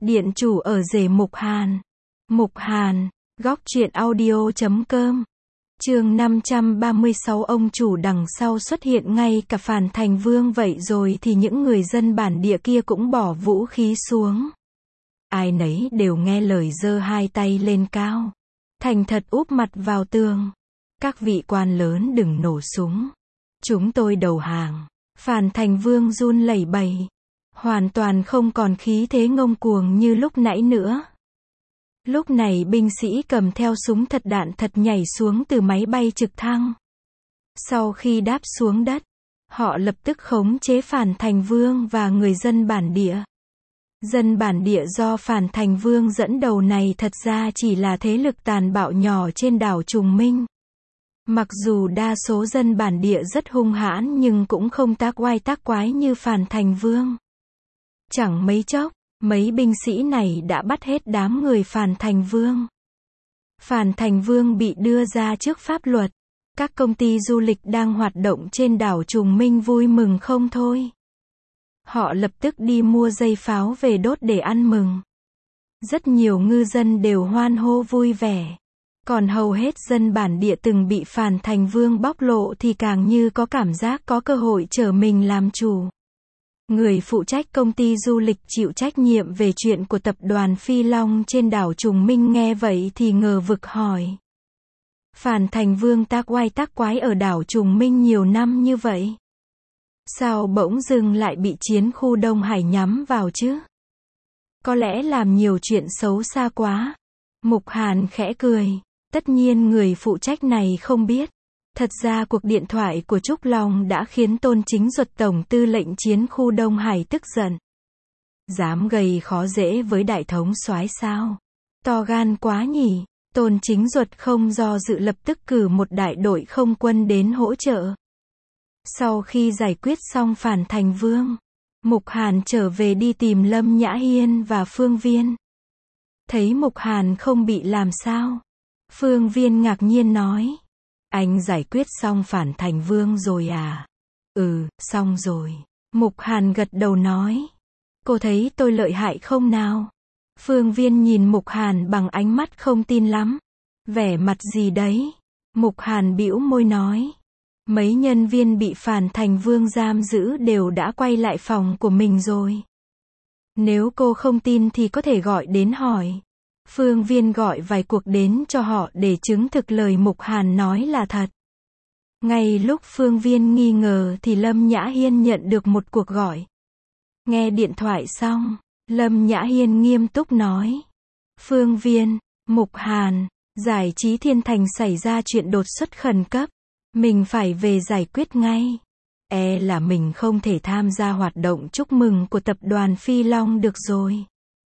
Điện chủ ở rể Mục Hàn. Mục Hàn, góc truyện audio.com. Chương 536. Ông chủ đằng sau xuất hiện, ngay cả Phàn Thành Vương vậy rồi thì những người dân bản địa kia cũng bỏ vũ khí xuống. Ai nấy đều nghe lời, giơ hai tay lên cao, thành thật úp mặt vào tường. Các vị quan lớn đừng nổ súng. Chúng tôi đầu hàng. Phàn Thành Vương run lẩy bẩy, hoàn toàn không còn khí thế ngông cuồng như lúc nãy nữa. Lúc này binh sĩ cầm theo súng thật đạn thật nhảy xuống từ máy bay trực thăng. Sau khi đáp xuống đất, họ lập tức khống chế Phàn Thành Vương và người dân bản địa. Dân bản địa do Phàn Thành Vương dẫn đầu này thật ra chỉ là thế lực tàn bạo nhỏ trên đảo Trùng Minh. Mặc dù đa số dân bản địa rất hung hãn nhưng cũng không tác oai tác quái như Phàn Thành Vương. Chẳng mấy chốc, mấy binh sĩ này đã bắt hết đám người Phàn Thành Vương. Phàn Thành Vương bị đưa ra trước pháp luật. Các công ty du lịch đang hoạt động trên đảo Trùng Minh vui mừng không thôi. Họ lập tức đi mua dây pháo về đốt để ăn mừng. Rất nhiều ngư dân đều hoan hô vui vẻ. Còn hầu hết dân bản địa từng bị Phàn Thành Vương bóc lộ thì càng như có cảm giác có cơ hội trở mình làm chủ. Người phụ trách công ty du lịch chịu trách nhiệm về chuyện của tập đoàn Phi Long trên đảo Trùng Minh nghe vậy thì ngờ vực hỏi. Phàn Thành Vương tác oai tác quái ở đảo Trùng Minh nhiều năm như vậy, sao bỗng dưng lại bị chiến khu Đông Hải nhắm vào chứ? Có lẽ làm nhiều chuyện xấu xa quá. Mục Hàn khẽ cười. Tất nhiên người phụ trách này không biết. Thật ra cuộc điện thoại của Trúc Long đã khiến Tôn Chính Duật tổng tư lệnh chiến khu Đông Hải tức giận. Dám gây khó dễ với đại thống soái sao? To gan quá nhỉ? Tôn Chính Duật không do dự lập tức cử một đại đội không quân đến hỗ trợ. Sau khi giải quyết xong Phàn Thành Vương, Mục Hàn trở về đi tìm Lâm Nhã Hiên và Phương Viên. Thấy Mục Hàn không bị làm sao, Phương Viên ngạc nhiên nói. Anh giải quyết xong Phàn Thành Vương rồi à? Ừ, xong rồi. Mục Hàn gật đầu nói. Cô thấy tôi lợi hại không nào? Phương Viên nhìn Mục Hàn bằng ánh mắt không tin lắm. Vẻ mặt gì đấy? Mục Hàn bĩu môi nói. Mấy nhân viên bị Phàn Thành Vương giam giữ đều đã quay lại phòng của mình rồi. Nếu cô không tin thì có thể gọi đến hỏi. Phương Viên gọi vài cuộc đến cho họ để chứng thực lời Mục Hàn nói là thật. Ngay lúc Phương Viên nghi ngờ thì Lâm Nhã Hiên nhận được một cuộc gọi. Nghe điện thoại xong, Lâm Nhã Hiên nghiêm túc nói. Phương Viên, Mục Hàn, giải trí Thiên Thành xảy ra chuyện đột xuất khẩn cấp. Mình phải về giải quyết ngay. Là mình không thể tham gia hoạt động chúc mừng của tập đoàn Phi Long được rồi.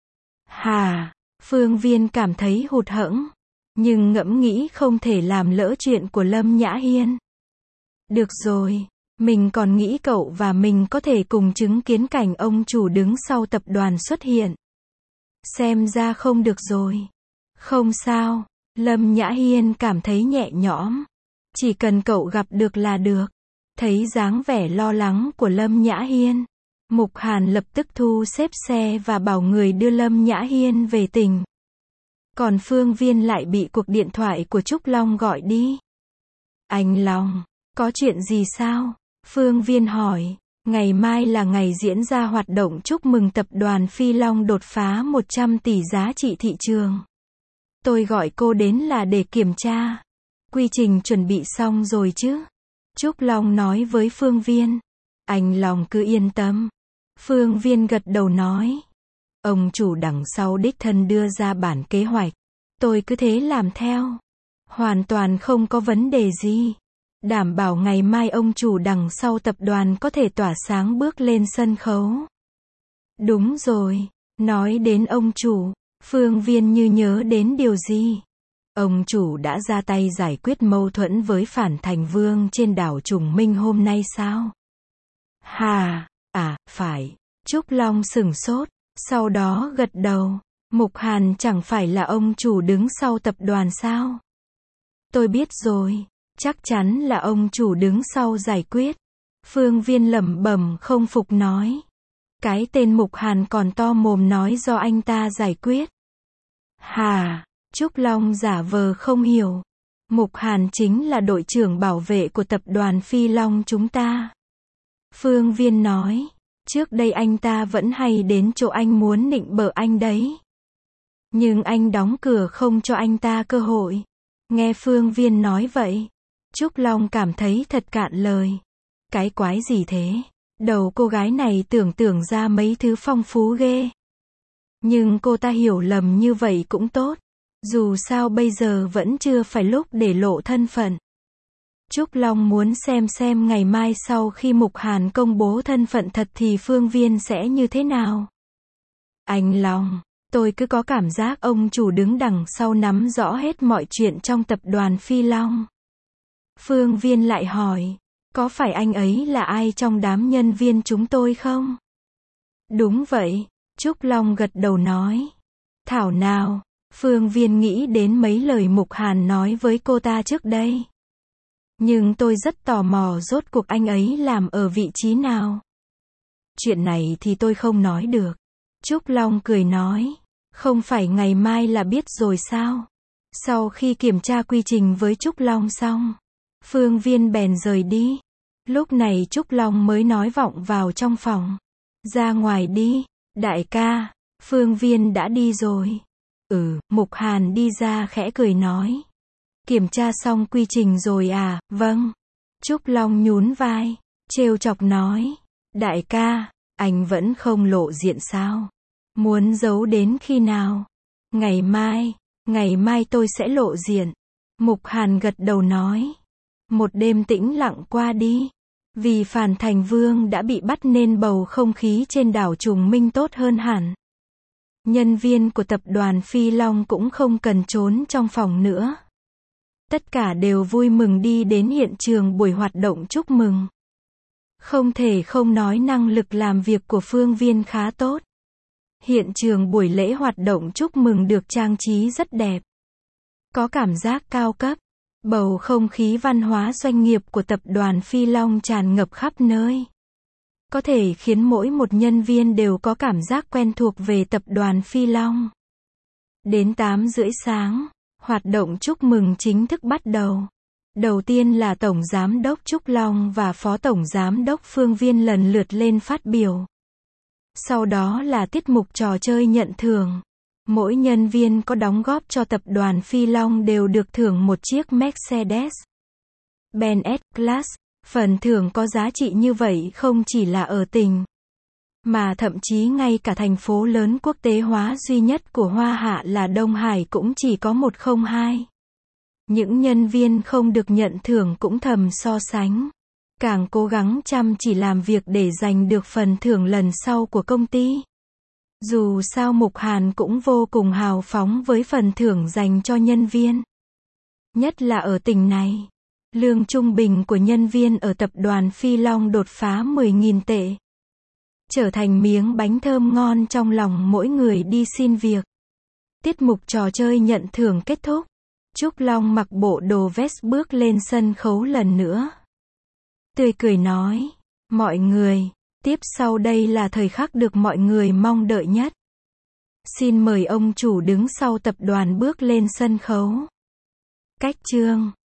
Hà, Phương Viên cảm thấy hụt hẫng, nhưng ngẫm nghĩ không thể làm lỡ chuyện của Lâm Nhã Hiên. Được rồi, mình còn nghĩ cậu và mình có thể cùng chứng kiến cảnh ông chủ đứng sau tập đoàn xuất hiện. Xem ra không được rồi. Không sao, Lâm Nhã Hiên cảm thấy nhẹ nhõm. Chỉ cần cậu gặp được là được. Thấy dáng vẻ lo lắng của Lâm Nhã Hiên, Mục Hàn lập tức thu xếp xe và bảo người đưa Lâm Nhã Hiên về tỉnh. Còn Phương Viên lại bị cuộc điện thoại của Trúc Long gọi đi. Anh Long, có chuyện gì sao? Phương Viên hỏi. Ngày mai là ngày diễn ra hoạt động chúc mừng tập đoàn Phi Long đột phá 100 tỷ giá trị thị trường. Tôi gọi cô đến là để kiểm tra. Quy trình chuẩn bị xong rồi chứ? Trúc Long nói với Phương Viên. Anh Long cứ yên tâm. Phương Viên gật đầu nói. Ông chủ đằng sau đích thân đưa ra bản kế hoạch. Tôi cứ thế làm theo. Hoàn toàn không có vấn đề gì. Đảm bảo ngày mai ông chủ đằng sau tập đoàn có thể tỏa sáng bước lên sân khấu. Đúng rồi. Nói đến ông chủ, Phương Viên như nhớ đến điều gì. Ông chủ đã ra tay giải quyết mâu thuẫn với Phàn Thành Vương trên đảo Trùng Minh hôm nay sao? Hà, phải. Trúc Long sửng sốt, sau đó gật đầu. Mục Hàn chẳng phải là ông chủ đứng sau tập đoàn sao? Tôi biết rồi, chắc chắn là ông chủ đứng sau giải quyết. Phương Viên lẩm bẩm không phục nói. Cái tên Mục Hàn còn to mồm nói do anh ta giải quyết. Hà, Trúc Long giả vờ không hiểu. Mục Hàn chính là đội trưởng bảo vệ của tập đoàn Phi Long chúng ta. Phương Viên nói, trước đây anh ta vẫn hay đến chỗ anh muốn nịnh bợ anh đấy. Nhưng anh đóng cửa không cho anh ta cơ hội. Nghe Phương Viên nói vậy, Trúc Long cảm thấy thật cạn lời. Cái quái gì thế? Đầu cô gái này tưởng ra mấy thứ phong phú ghê. Nhưng cô ta hiểu lầm như vậy cũng tốt. Dù sao bây giờ vẫn chưa phải lúc để lộ thân phận. Trúc Long muốn xem ngày mai sau khi Mục Hàn công bố thân phận thật thì Phương Viên sẽ như thế nào. Anh Long, tôi cứ có cảm giác ông chủ đứng đằng sau nắm rõ hết mọi chuyện trong tập đoàn Phi Long. Phương Viên lại hỏi, có phải anh ấy là ai trong đám nhân viên chúng tôi không? Đúng vậy, Trúc Long gật đầu nói. Thảo nào, Phương Viên nghĩ đến mấy lời Mục Hàn nói với cô ta trước đây. Nhưng tôi rất tò mò rốt cuộc anh ấy làm ở vị trí nào. Chuyện này thì tôi không nói được. Trúc Long cười nói, không phải ngày mai là biết rồi sao? Sau khi kiểm tra quy trình với Trúc Long xong, Phương Viên bèn rời đi. Lúc này Trúc Long mới nói vọng vào trong phòng. Ra ngoài đi, đại ca, Phương Viên đã đi rồi. Mục Hàn đi ra khẽ cười nói. Kiểm tra xong quy trình rồi à, vâng. Trúc Long nhún vai, trêu chọc nói. Đại ca, anh vẫn không lộ diện sao? Muốn giấu đến khi nào? Ngày mai tôi sẽ lộ diện. Mục Hàn gật đầu nói. Một đêm tĩnh lặng qua đi. Vì Phàn Thành Vương đã bị bắt nên bầu không khí trên đảo Trùng Minh tốt hơn hẳn. Nhân viên của tập đoàn Phi Long cũng không cần trốn trong phòng nữa. Tất cả đều vui mừng đi đến hiện trường buổi hoạt động chúc mừng. Không thể không nói năng lực làm việc của Phương Viên khá tốt. Hiện trường buổi lễ hoạt động chúc mừng được trang trí rất đẹp. Có cảm giác cao cấp. Bầu không khí văn hóa doanh nghiệp của tập đoàn Phi Long tràn ngập khắp nơi. Có thể khiến mỗi một nhân viên đều có cảm giác quen thuộc về tập đoàn Phi Long. Đến 8:30 sáng, hoạt động chúc mừng chính thức bắt đầu. Đầu tiên là Tổng Giám đốc Trúc Long và Phó Tổng Giám đốc Phương Viên lần lượt lên phát biểu. Sau đó là tiết mục trò chơi nhận thưởng. Mỗi nhân viên có đóng góp cho tập đoàn Phi Long đều được thưởng một chiếc Mercedes-Benz S-Class. Phần thưởng có giá trị như vậy không chỉ là ở tỉnh, mà thậm chí ngay cả thành phố lớn quốc tế hóa duy nhất của Hoa Hạ là Đông Hải cũng chỉ có 102. Những nhân viên không được nhận thưởng cũng thầm so sánh. Càng cố gắng chăm chỉ làm việc để giành được phần thưởng lần sau của công ty. Dù sao Mục Hàn cũng vô cùng hào phóng với phần thưởng dành cho nhân viên. Nhất là ở tỉnh này. Lương trung bình của nhân viên ở tập đoàn Phi Long đột phá 10.000 tệ. Trở thành miếng bánh thơm ngon trong lòng mỗi người đi xin việc. Tiết mục trò chơi nhận thưởng kết thúc. Trúc Long mặc bộ đồ vest bước lên sân khấu lần nữa. Tươi cười nói, mọi người, tiếp sau đây là thời khắc được mọi người mong đợi nhất. Xin mời ông chủ đứng sau tập đoàn bước lên sân khấu. Cách chương